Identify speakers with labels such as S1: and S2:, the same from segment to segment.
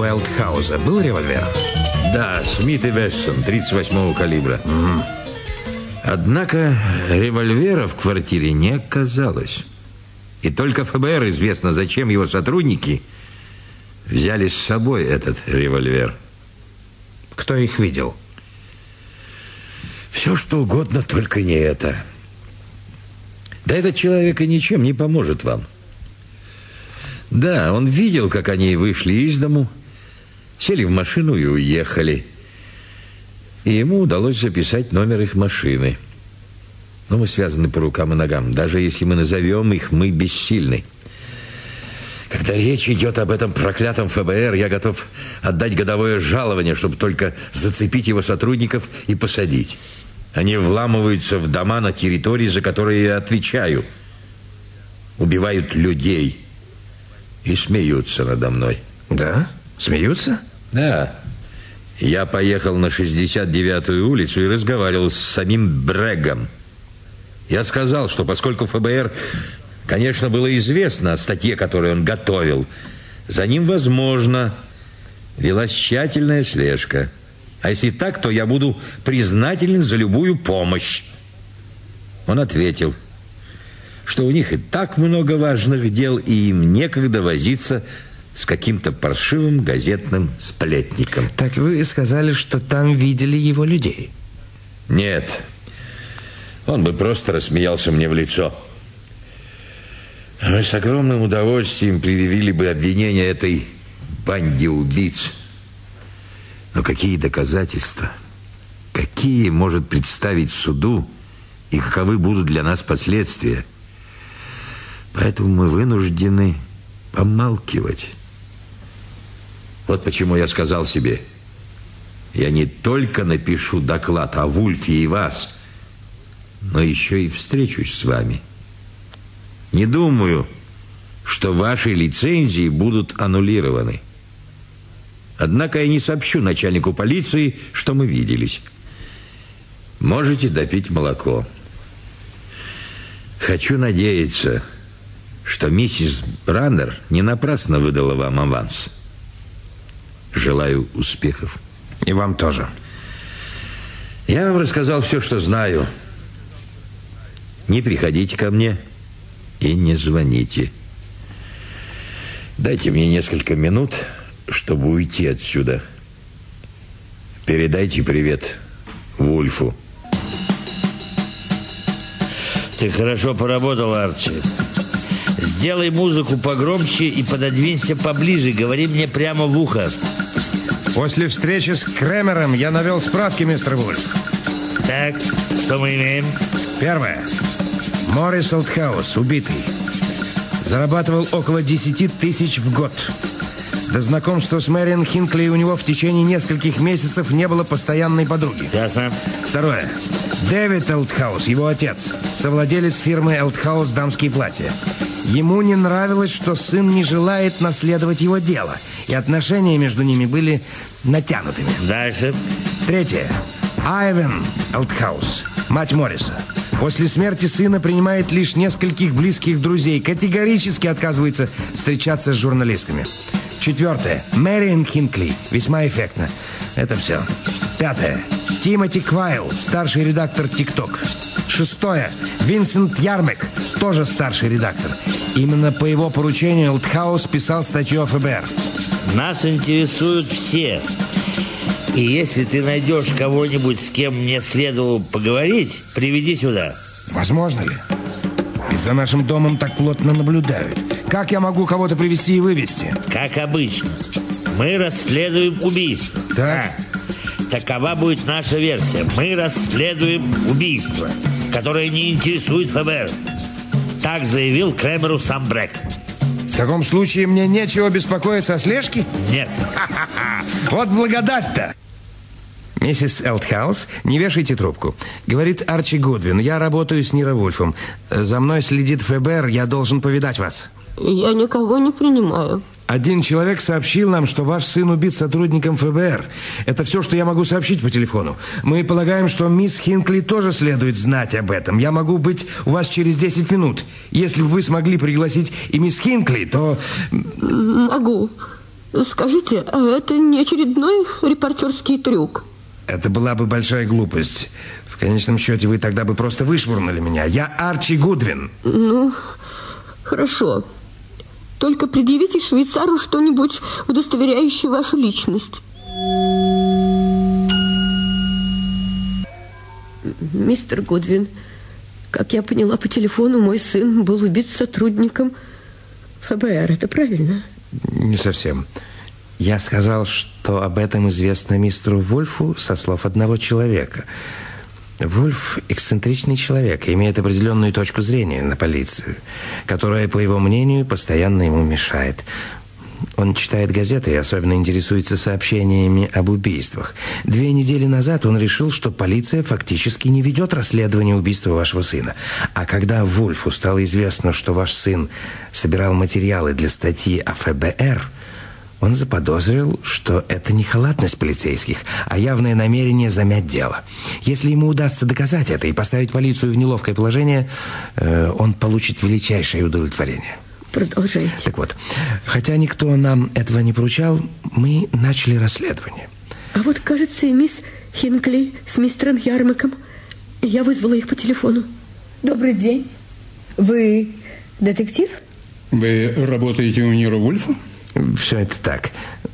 S1: Элтхауза был револьвер?
S2: Да, Смит и Вессон, 38-го калибра. Однако револьвера в квартире не оказалось. И только ФБР известно, зачем его сотрудники взяли с собой этот револьвер.
S1: Кто их видел?
S2: Все, что угодно, только не это. Да этот человек и ничем не поможет вам. Да, он видел, как они вышли из дому, сели в машину и уехали. И ему удалось записать номер их машины. Но мы связаны по рукам и ногам. Даже если мы назовем их, мы бессильны. Когда речь идет об этом проклятом ФБР, я готов отдать годовое жалование, чтобы только зацепить его сотрудников и посадить. Они вламываются в дома на территории, за которые я отвечаю. Убивают людей и смеются надо мной.
S1: Да? Смеются?
S2: Да. Я поехал на 69-ю улицу и разговаривал с самим Брэггом. Я сказал, что поскольку ФБР, конечно, было известно о статье, которую он готовил, за ним, возможно, велась тщательная слежка. А если так, то я буду признателен за любую помощь. Он ответил, что у них и так много важных дел, и им некогда возиться с каким-то паршивым газетным сплетником.
S1: Так вы сказали, что там видели его людей?
S2: Нет. Он бы просто рассмеялся мне в лицо. Мы с огромным удовольствием предъявили бы обвинение этой банде убийц. Но какие доказательства? Какие может представить суду и каковы будут для нас последствия? Поэтому мы вынуждены помалкивать. Вот почему я сказал себе, я не только напишу доклад о Вульфе и вас, но еще и встречусь с вами. Не думаю, что ваши лицензии будут аннулированы. Однако я не сообщу начальнику полиции, что мы виделись. Можете допить молоко. Хочу надеяться, что миссис Браннер не напрасно выдала вам аванс. Желаю успехов.
S1: И вам тоже.
S2: Я вам рассказал все, что знаю. Не приходите ко мне и не звоните. Дайте мне несколько минут, чтобы уйти отсюда. Передайте привет Вульфу.
S3: Ты хорошо поработал, Арчи. Сделай музыку погромче и пододвинься поближе. Говори мне прямо в ухо.
S1: После встречи с Кремером я навел справки, мистер Вульф.
S3: Так, что мы имеем?
S1: Первое. Моррис Элтхаус, убитый. Зарабатывал около 10 тысяч в год. До знакомства с Мэриан Хинкли у него в течение нескольких месяцев не было постоянной подруги.
S3: Ясно.
S1: Второе. Дэвид Элтхаус, его отец, совладелец фирмы Элтхаус «Дамские платья». Ему не нравилось, что сын не желает наследовать его дело, и отношения между ними были натянутыми.
S3: Дальше.
S1: Третье. Айвен Элтхаус, мать Морриса. После смерти сына принимает лишь нескольких близких друзей. Категорически отказывается встречаться с журналистами. Четвертое. Мэриан Хинкли. Весьма эффектно. Это все. Пятое. Тимоти Квайл, старший редактор «ТикТок». Шестое. Винсент Ярмек, тоже старший редактор. Именно по его поручению Элтхаус писал статью о ФБР.
S3: Нас интересуют все. И если ты найдешь кого-нибудь, с кем мне следовало поговорить, приведи сюда.
S1: Возможно ли? Ведь за нашим домом так плотно наблюдают. Как я могу кого-то привести и вывести?
S3: Как обычно. Мы расследуем убийство.
S1: Так.
S3: Такова будет наша версия. Мы расследуем убийство, которое не интересует ФБР. Так заявил Кремеру сам Брэгг.
S1: В таком случае мне нечего беспокоиться о слежке?
S3: Нет.
S1: Вот благодать-то! Миссис Элтхаус, не вешайте трубку. Говорит Арчи Гудвин. Я работаю с Ниро Вульфом. За мной следит ФБР. Я должен повидать вас.
S4: Я никого не принимаю.
S1: Один человек сообщил нам, что ваш сын убит сотрудником ФБР. Это все, что я могу сообщить по телефону. Мы полагаем, что мисс Хинкли тоже следует знать об этом. Я могу быть у вас через 10 минут. Если бы вы смогли пригласить и мисс Хинкли, то...
S4: Могу. Скажите, а это не очередной репортерский трюк?
S1: Это была бы большая глупость. В конечном счете вы тогда бы просто вышвырнули меня. Я Арчи Гудвин.
S4: Ну, хорошо. Только предъявите швейцару что-нибудь, удостоверяющее вашу личность. Мистер Гудвин, как я поняла по телефону, мой сын был убит сотрудником ФБР. Это правильно?
S1: Не совсем. Я сказал, что об этом известно мистеру Вульфу со слов одного человека. Вульф – эксцентричный человек и имеет определенную точку зрения на полицию, которая, по его мнению, постоянно ему мешает. Он читает газеты и особенно интересуется сообщениями об убийствах. 2 недели назад он решил, что полиция фактически не ведет расследование убийства вашего сына. А когда Вульфу стало известно, что ваш сын собирал материалы для статьи о ФБР, он заподозрил, что это не халатность полицейских, а явное намерение замять дело. Если ему удастся доказать это и поставить полицию в неловкое положение, он получит величайшее удовлетворение.
S4: Продолжайте.
S1: Так вот, хотя никто нам этого не поручал, мы начали расследование.
S4: А вот, кажется, и мисс Хинкли с мистером Ярмаком. Я вызвала их по телефону.
S5: Добрый день. Вы детектив?
S6: Вы работаете у Ниро Вульфа?
S1: Все это так.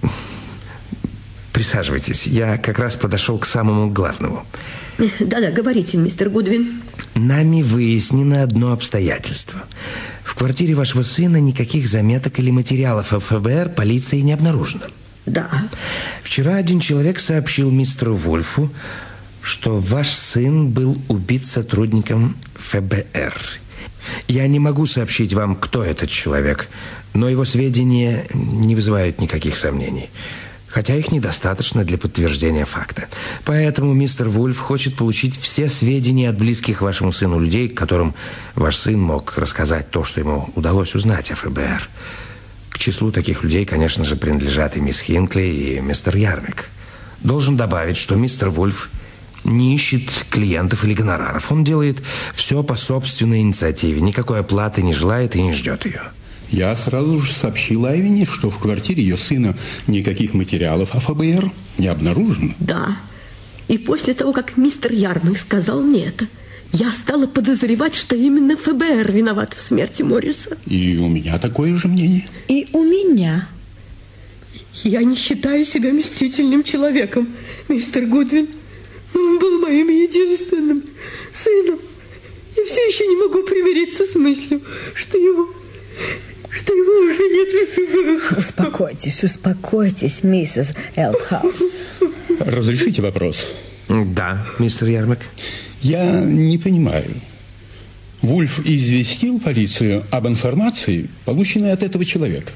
S1: Присаживайтесь. Я как раз подошел к самому главному.
S4: Да-да, говорите, мистер Гудвин.
S1: Нами выяснено одно обстоятельство. В квартире вашего сына никаких заметок или материалов о ФБР полиции не обнаружено.
S4: Да.
S1: Вчера один человек сообщил мистеру Вульфу, что ваш сын был убит сотрудником ФБР. Я не могу сообщить вам, кто этот человек, но его сведения не вызывают никаких сомнений. Хотя их недостаточно для подтверждения факта. Поэтому мистер Вульф хочет получить все сведения от близких вашему сыну людей, которым ваш сын мог рассказать то, что ему удалось узнать о ФБР. К числу таких людей, конечно же, принадлежат и мисс Хинкли, и мистер Ярмак. Должен добавить, что мистер Вульф не ищет клиентов или гонораров. Он делает все по собственной инициативе, никакой оплаты не желает и не ждет ее.
S6: Я сразу же сообщил Айвине, что в квартире ее сына никаких материалов о ФБР не обнаружено.
S4: Да. И после того, как мистер Ярмак сказал мне это, я стала подозревать, что именно ФБР виноват в смерти Морриса.
S6: И у меня такое же мнение.
S5: И у меня.
S4: Я не считаю себя мстительным человеком, мистер Гудвин. Он был моим единственным сыном. Я все еще не могу примириться с мыслью, что его уже нет.
S5: Успокойтесь, миссис Элтхаус.
S6: Разрешите вопрос?
S1: Да, мистер Ярмак.
S6: Я не понимаю. Вульф известил полицию об информации, полученной от этого человека?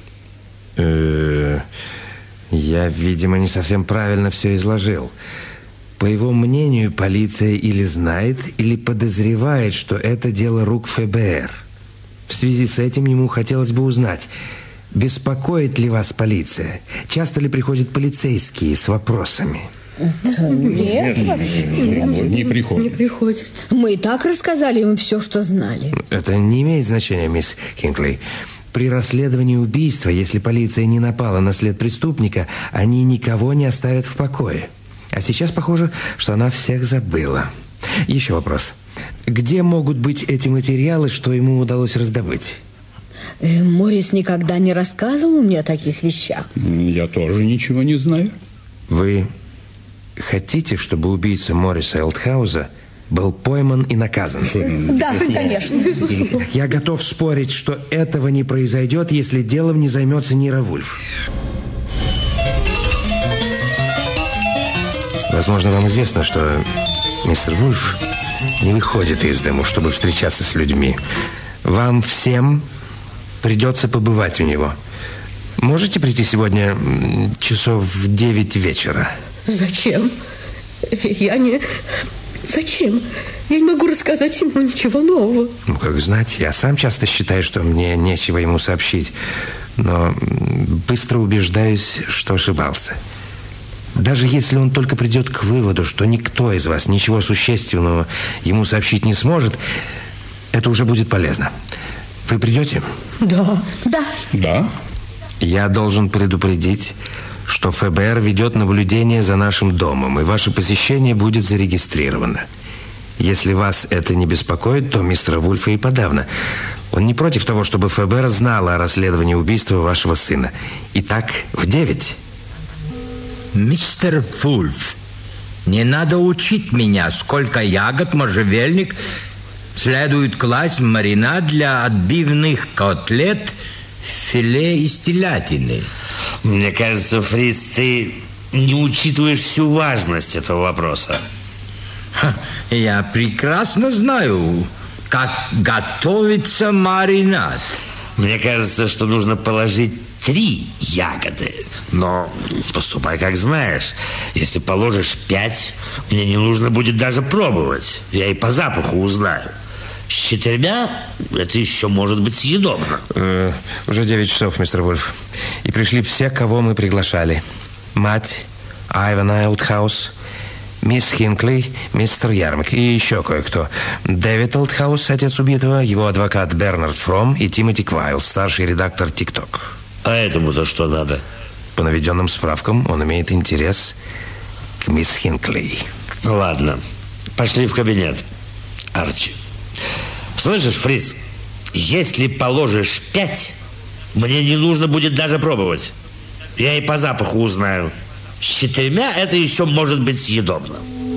S1: Я, видимо, не совсем правильно все изложил. По его мнению, полиция или знает, или подозревает, что это дело рук ФБР. В связи с этим ему хотелось бы узнать, беспокоит ли вас полиция? Часто ли приходят полицейские с вопросами?
S5: Нет, вообще.
S6: Не приходит.
S4: Не приходит.
S5: Мы и так рассказали им все, что знали.
S1: Это не имеет значения, мисс Хинкли. При расследовании убийства, если полиция не напала на след преступника, они никого не оставят в покое. А сейчас похоже, что она всех забыла. Еще вопрос. Где могут быть эти материалы, что ему удалось раздобыть?
S5: Моррис никогда не рассказывал мне о таких вещах.
S6: Я тоже ничего не знаю.
S1: Вы хотите, чтобы убийца Морриса Элтхауза был пойман и наказан?
S5: Да, конечно.
S1: Я готов спорить, что этого не произойдет, если делом не займется Ниро Вульф. Возможно, вам известно, что мистер Вульф не выходит из дому, чтобы встречаться с людьми. Вам всем придется побывать у него. Можете прийти сегодня часов в 9 вечера?
S4: Зачем? Зачем? Я не могу рассказать ему ничего нового.
S1: Ну, как знать, я сам часто считаю, что мне нечего ему сообщить. Но быстро убеждаюсь, что ошибался. Даже если он только придет к выводу, что никто из вас ничего существенного ему сообщить не сможет, это уже будет полезно. Вы придете?
S4: Да.
S5: Да.
S6: Да?
S1: Я должен предупредить, что ФБР ведет наблюдение за нашим домом, и ваше посещение будет зарегистрировано. Если вас это не беспокоит, то мистера Вульфа и подавно. Он не против того, чтобы ФБР знало о расследовании убийства вашего сына. Итак, в 9.
S7: Мистер Вульф, не надо учить меня, сколько ягод можжевельник следует класть в маринад для отбивных котлет, филе из телятины.
S3: Мне кажется, Фриц, ты не учитываешь всю важность этого вопроса.
S7: Я прекрасно знаю, как готовится маринад.
S3: Мне кажется, что нужно положить 3 ягоды. Но поступай как знаешь. Если положишь 5, мне не нужно будет даже пробовать. Я и по запаху узнаю. С 4 это еще может быть съедобно.
S1: Уже 9 часов, мистер Вульф. И пришли все, кого мы приглашали. Мать, Айвен Элтхаус, мисс Хинкли, мистер Ярмак и еще кое-кто. Дэвид Элтхаус, отец убитого, его адвокат Бернард Фром и Тимоти Квайл, старший редактор «Тик-Ток».
S3: А этому-то что надо?
S1: По наведенным справкам, он имеет интерес к мисс Хинкли.
S3: Ладно, пошли в кабинет, Арчи. Слышишь, Фриц, если положишь 5, мне не нужно будет даже пробовать. Я и по запаху узнаю. С 4 это еще может быть съедобно.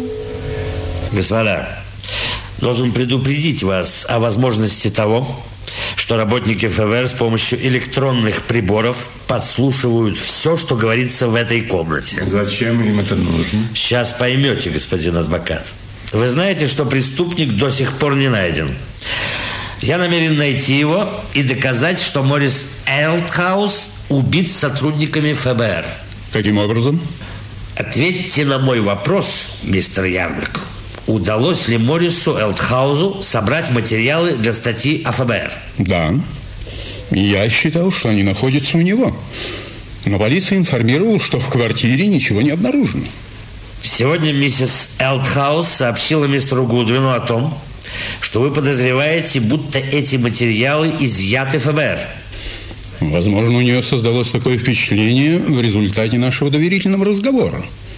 S3: Господа, должен предупредить вас о возможности того, что работники ФБР с помощью электронных приборов подслушивают все, что говорится в этой комнате.
S6: Зачем им это нужно?
S3: Сейчас поймете, господин адвокат. Вы знаете, что преступник до сих пор не найден. Я намерен найти его и доказать, что Моррис Элтхаус убит сотрудниками ФБР.
S6: Каким образом?
S3: Ответьте на мой вопрос, мистер Ярмак. Удалось ли Моррису Элтхаузу собрать материалы для статьи о ФБР?
S6: Да. Я считал, что они находятся у него. Но полиция информировала, что в квартире ничего не обнаружено.
S3: Сегодня миссис Элтхаус сообщила мистеру Гудвину о том, что вы подозреваете, будто эти материалы изъяты ФБР.
S6: Возможно, у нее создалось такое впечатление в результате нашего доверительного разговора.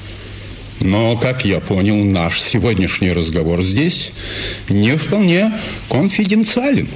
S6: Но, как я понял, наш сегодняшний разговор здесь не вполне конфиденциален.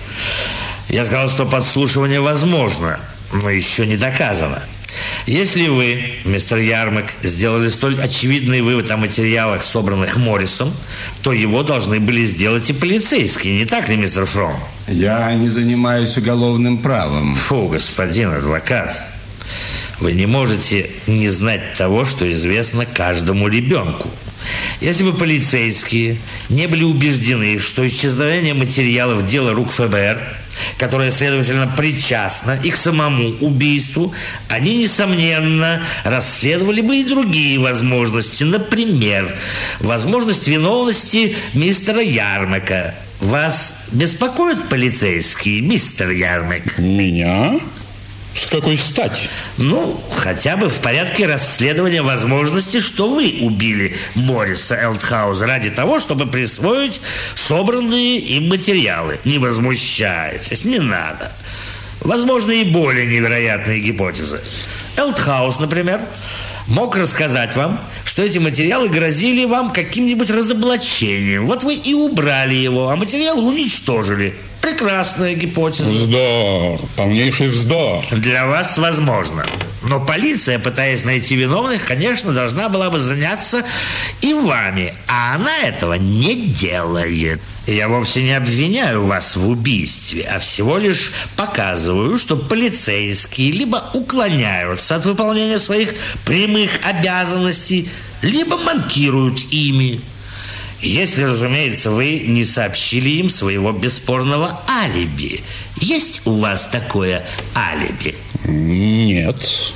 S3: Я сказал, что подслушивание возможно, но еще не доказано. Если вы, мистер Ярмак, сделали столь очевидный вывод о материалах, собранных Моррисом, то его должны были сделать и полицейские, не так ли, мистер Фром?
S8: Я не занимаюсь уголовным правом.
S3: Фу, господин адвокат, вы не можете не знать того, что известно каждому ребенку. Если бы полицейские не были убеждены, что исчезновение материалов – дело рук ФБР, которое, следовательно, причастно и к самому убийству, они, несомненно, расследовали бы и другие возможности. Например, возможность виновности мистера Ярмака. Вас беспокоят полицейские, мистер Ярмак?
S6: Меня? С какой стати?
S3: Ну, хотя бы в порядке расследования возможности, что вы убили Морриса Элтхауза ради того, чтобы присвоить собранные им материалы. Не возмущайтесь, не надо. Возможно, и более невероятные гипотезы. Элтхаус, например, мог рассказать вам, что эти материалы грозили вам каким-нибудь разоблачением. Вот вы и убрали его, а материалы уничтожили. Прекрасная гипотеза.
S6: Вздор, полнейший вздор.
S3: Для вас возможно. Но полиция, пытаясь найти виновных, конечно, должна была бы заняться и вами. А она этого не делает. Я вовсе не обвиняю вас в убийстве, а всего лишь показываю, что полицейские либо уклоняются от выполнения своих прямых обязанностей, либо манкируют ими. Если, разумеется, вы не сообщили им своего бесспорного алиби. Есть у вас такое алиби?
S6: Нет.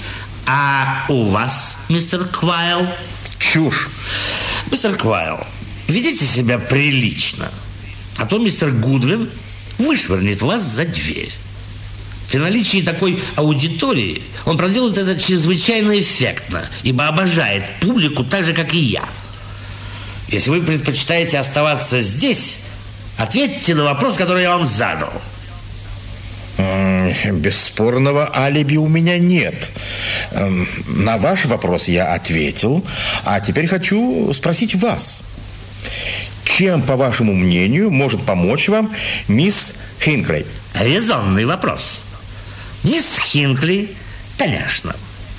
S3: А у вас, мистер Квайл?
S6: Чушь.
S3: Мистер Квайл, ведите себя прилично, а то мистер Гудвин вышвырнет вас за дверь. При наличии такой аудитории он проделает это чрезвычайно эффектно, ибо обожает публику так же, как и я. Если вы предпочитаете оставаться здесь, ответьте на вопрос, который я вам задал.
S9: Бесспорного алиби у меня нет. На ваш вопрос я ответил, а теперь хочу спросить вас. Чем, по вашему мнению, может помочь вам мисс Хинклей?
S3: Резонный вопрос. Мисс Хинкли, конечно,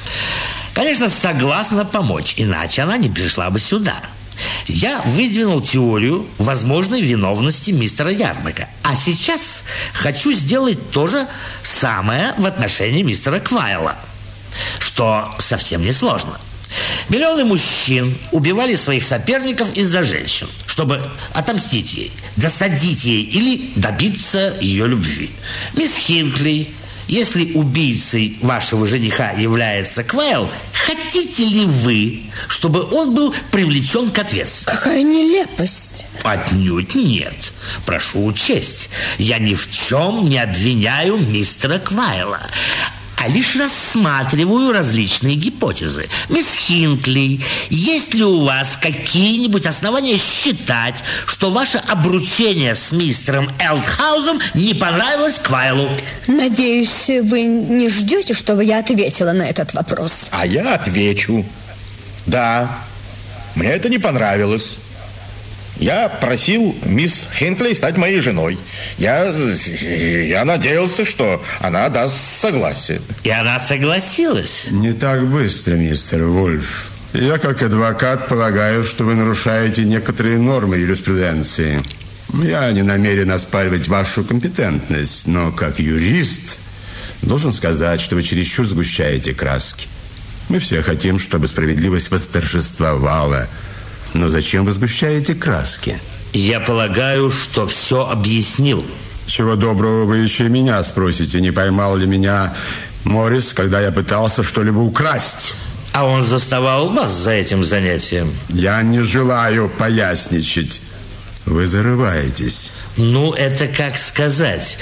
S3: согласна помочь, иначе она не пришла бы сюда. Я выдвинул теорию возможной виновности мистера Ярмака. А сейчас хочу сделать то же самое в отношении мистера Квайла, что совсем несложно. Миллионы мужчин убивали своих соперников из-за женщин, чтобы отомстить ей, досадить ей или добиться ее любви. Мисс Хинкли, если убийцей вашего жениха является Квайл, хотите ли вы, чтобы он был привлечен к ответственности?
S5: Какая нелепость.
S3: Отнюдь нет. Прошу учесть, я ни в чем не обвиняю мистера Квайла, а лишь рассматриваю различные гипотезы. Мисс Хинкли, есть ли у вас какие-нибудь основания считать, что ваше обручение с мистером Элтхаузом не понравилось Квайлу?
S5: Надеюсь, вы не ждете, чтобы я ответила на этот вопрос?
S9: А я отвечу. Да, мне это не понравилось. Я просил мисс Хинкли стать моей женой. Я надеялся, что она даст согласие.
S3: И она согласилась?
S8: Не так быстро, мистер Вульф. Я, как адвокат, полагаю, что вы нарушаете некоторые нормы юриспруденции. Я не намерен оспаривать вашу компетентность, но как юрист должен сказать, что вы чересчур сгущаете краски. Мы все хотим, чтобы справедливость восторжествовала. Но зачем вы сгущаете краски?
S3: Я полагаю, что все объяснил.
S8: Чего доброго вы еще и меня спросите, не поймал ли меня Моррис, когда я пытался что-либо украсть?
S3: А он заставал вас за этим занятием?
S8: Я не желаю поясничать. Вы зарываетесь.
S3: Ну, это как сказать.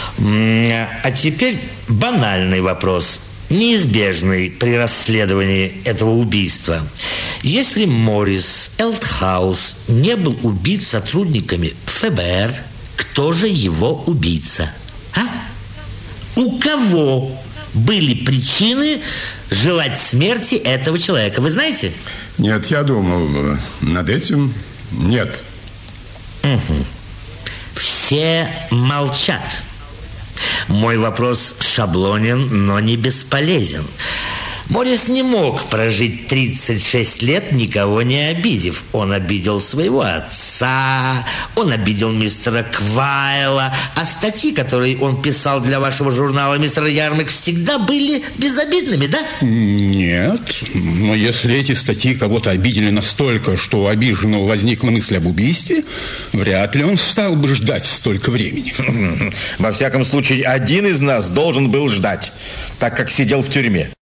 S3: А теперь банальный вопрос, неизбежный при расследовании этого убийства. Если Моррис Элтхаус не был убит сотрудниками ФБР, кто же его убийца? А? У кого были причины желать смерти этого человека? Вы знаете?
S8: Нет, я думал над этим. Нет.
S3: Угу. Все молчат. Мой вопрос шаблонен, но не бесполезен. Моррис не мог прожить 36 лет, никого не обидев. Он обидел своего отца, он обидел мистера Квайла. А статьи, которые он писал для вашего журнала, мистер Ярмак, всегда были безобидными, да?
S6: Нет, но если эти статьи кого-то обидели настолько, что у обиженного возникла мысль об убийстве, вряд ли он стал бы ждать столько времени.
S9: Во всяком случае, один из нас должен был ждать, так как сидел в тюрьме.